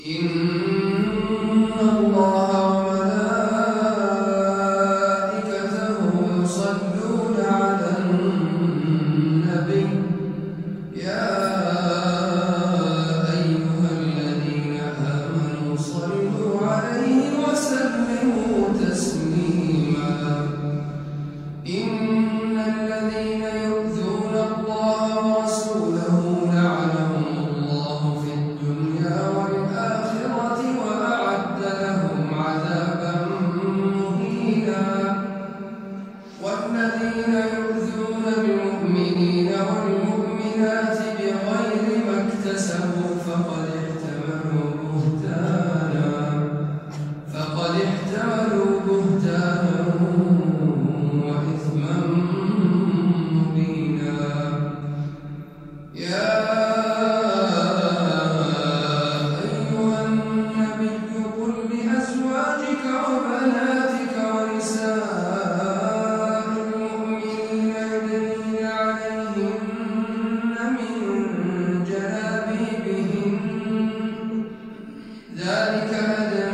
إن الله وملائكته يصلون على النبي يا أيها الذين آمنوا صلوا عليه وسلموا تسليما إن الذين يؤذون الله ورسوله لعنهم الله في الدنيا والآخرة وأعد لهم عذابا مهينا والذين يؤذون المؤمنين والمؤمنات بغير ما اكتسبوا فقد احتملوا بهتانا وإثما مبينا يا أيها النبي قل لأزواجك وبناتك ونساء المؤمنين يدنين عليهن من جلابيبهن ذلك أدنى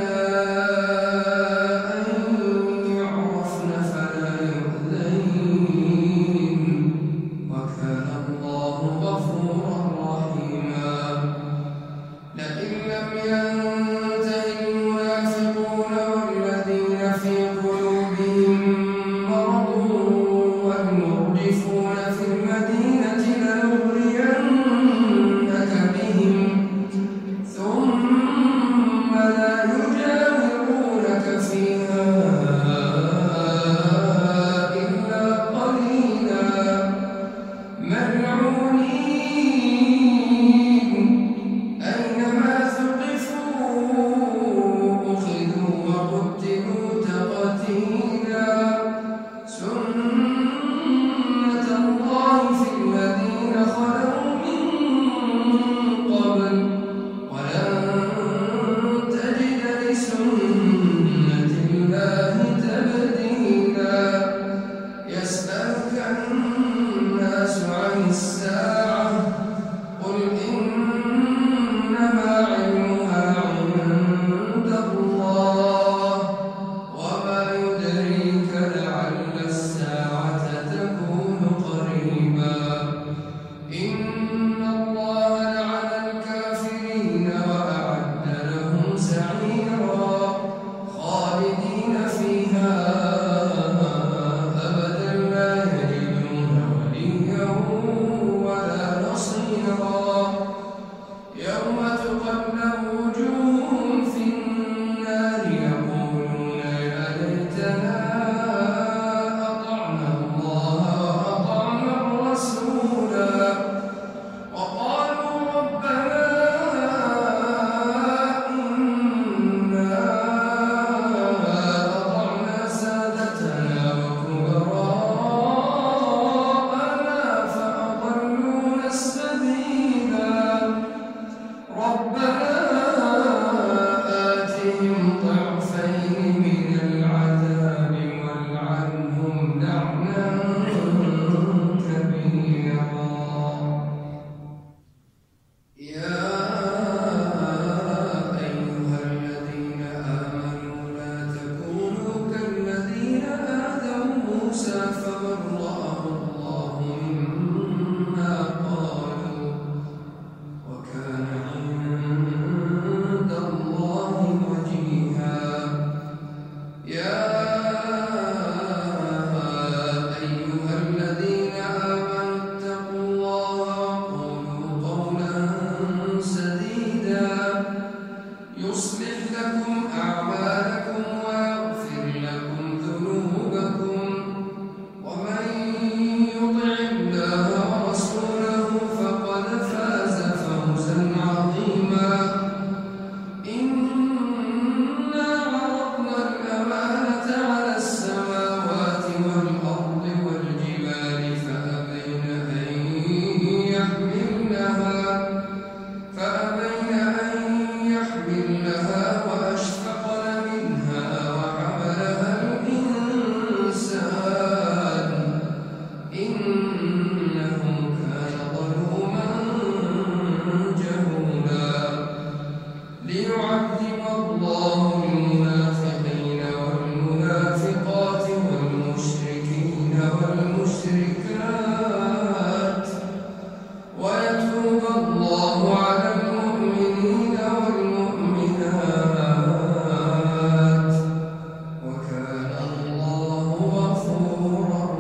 فأبين أن يحملنها وأشفقن ليعذب الله المنافقين والمنافقات والمشركين والمشركات ويتوب الله على المؤمنين والمؤمنات وكان الله غفورا